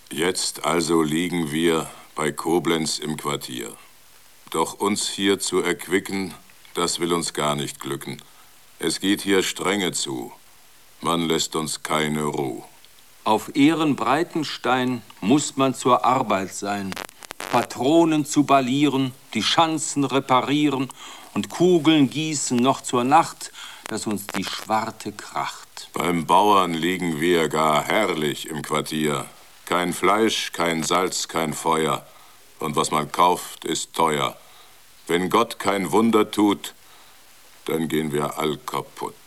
Jetzt also liegen wir bei Koblenz im Quartier. Doch uns hier zu erquicken, das will uns gar nicht glücken. Es geht hier strenge zu. Man lässt uns keine Ruh. Auf Ehrenbreitenstein muss man zur Arbeit sein. Patronen zu ballieren, die Schanzen reparieren und Kugeln gießen noch zur Nacht, dass uns die Schwarte kracht. Beim Bauern liegen wir gar herrlich im Quartier. Kein Fleisch, kein Salz, kein Feuer. Und was man kauft, ist teuer. Wenn Gott kein Wunder tut, dann gehen wir all kaputt.